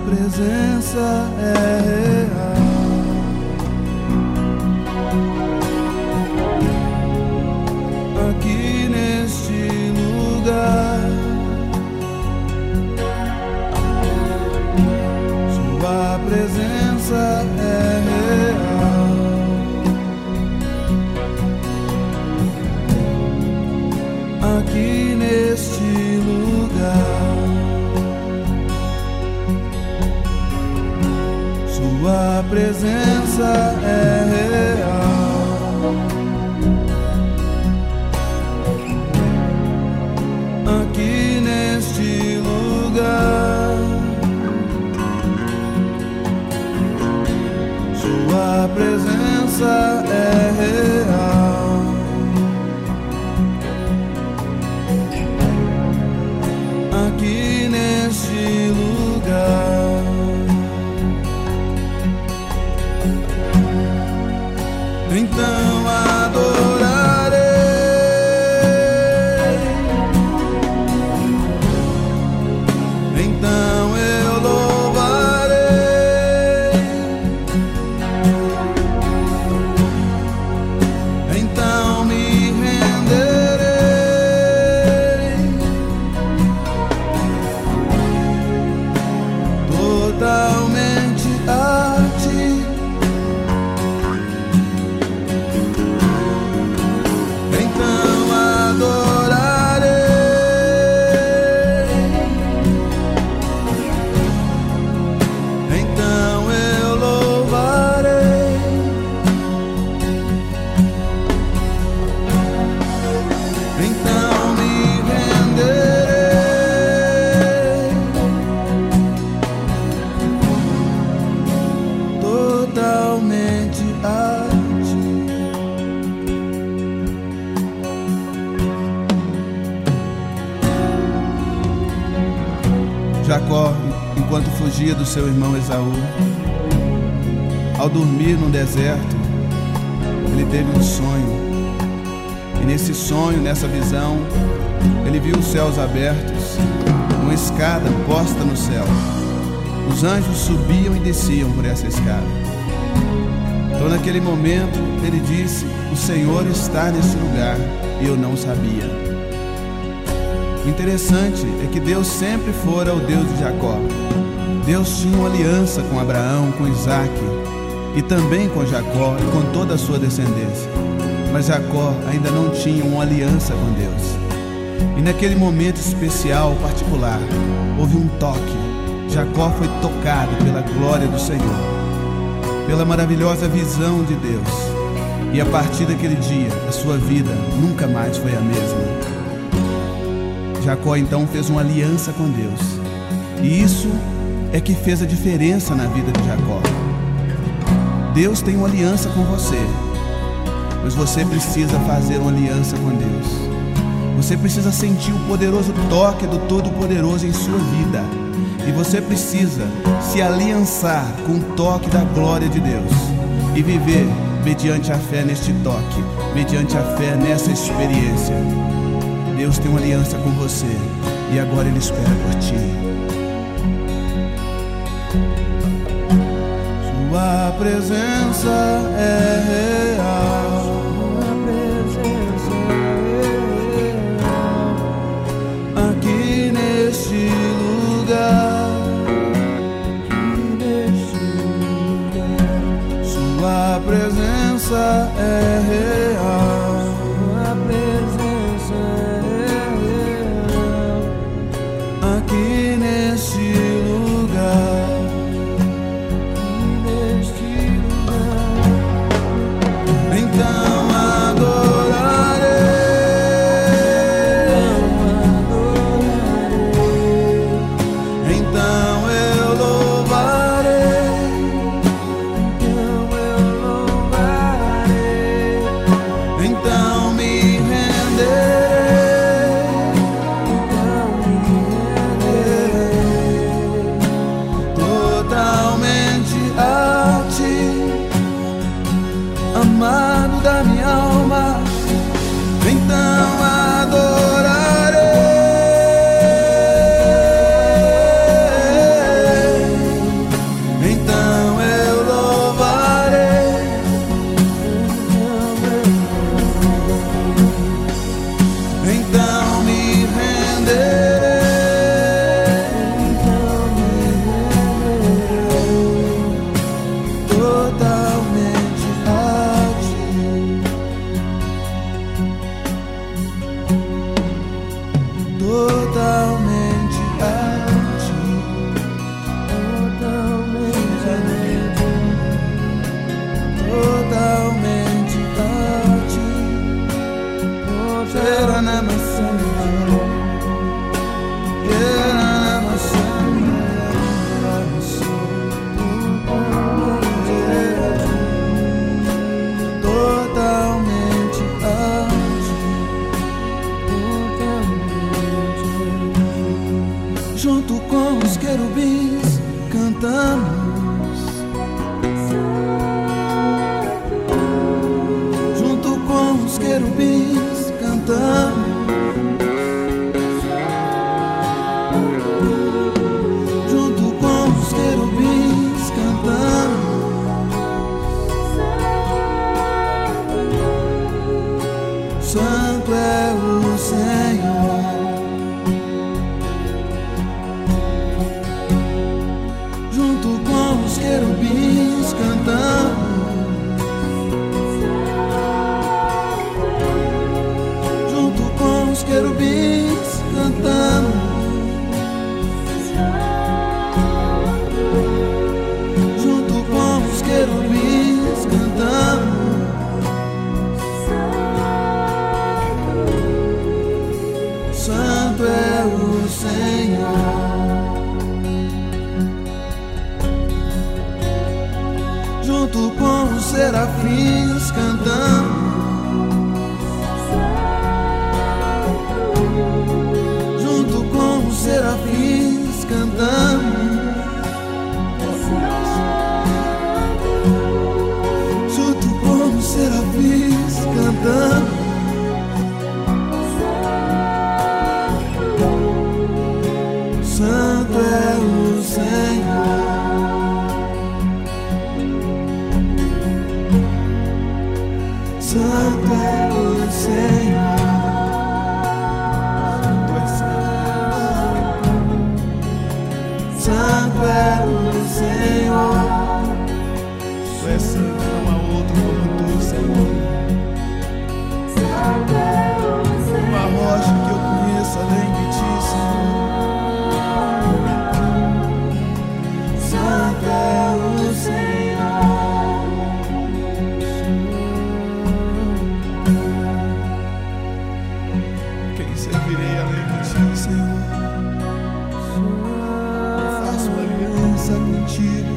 presença é real. Aqui neste lugar, Sua presença é real. Aqui neste lugar, Sua presença é real. Aqui neste lugar, Sua presença é real. Aqui neste lugar, então adorarei, então eu louvarei, então me renderei totalmente a Ti. Totalmente a Ti. Jacó, enquanto fugia do seu irmão Esaú, ao dormir no deserto, ele teve um sonho. E nesse sonho, nessa visão, ele viu os céus abertos, uma escada posta no céu. Os anjos subiam e desciam por essa escada. Então naquele momento ele disse: o Senhor está nesse lugar, e eu não sabia. O interessante é que Deus sempre fora o Deus de Jacó. Deus tinha uma aliança com Abraão, com Isaac e também com Jacó e com toda a sua descendência. Mas Jacó ainda não tinha uma aliança com Deus. E naquele momento especial, particular, houve um toque. Jacó foi tocado pela glória do Senhor, pela maravilhosa visão de Deus. E a partir daquele dia, a sua vida nunca mais foi a mesma. Jacó então fez uma aliança com Deus. E isso é que fez a diferença na vida de Jacó. Deus tem uma aliança com você, mas você precisa fazer uma aliança com Deus. Você precisa sentir o poderoso toque do Todo-Poderoso em sua vida. E você precisa se aliançar com o toque da glória de Deus e viver mediante a fé neste toque, mediante a fé nessa experiência. Deus tem uma aliança com você e agora Ele espera por ti. Sua presença é real. Sua presença é real. Aqui neste lugar. Sua presença é real. Sua presença é real. Aqui neste lugar. Neste lugar. totalmente a ti, totalmente a ti. Será na maçã, junto com os querubins cantamos, junto com os querubins cantamos, junto com os querubins cantamos. Santo é o Senhor. Junto com os querubins cantamos, junto com os querubins cantamos, junto com os querubins cantamos. Santo é o Senhor. Junto com os serafins cantamos, junto com os serafins cantamos, junto com os serafins cantamos. Santo é o Senhor. Santo é o Senhor. Santo é o Senhor. Tu és santo, não há outro como tu, Senhor. Santo é o Senhor. Uma rocha que eu conheço além de ti, Senhor. Santo é o Senhor. Quem servirei além de ti, Senhor? Faço uma aliança contigo.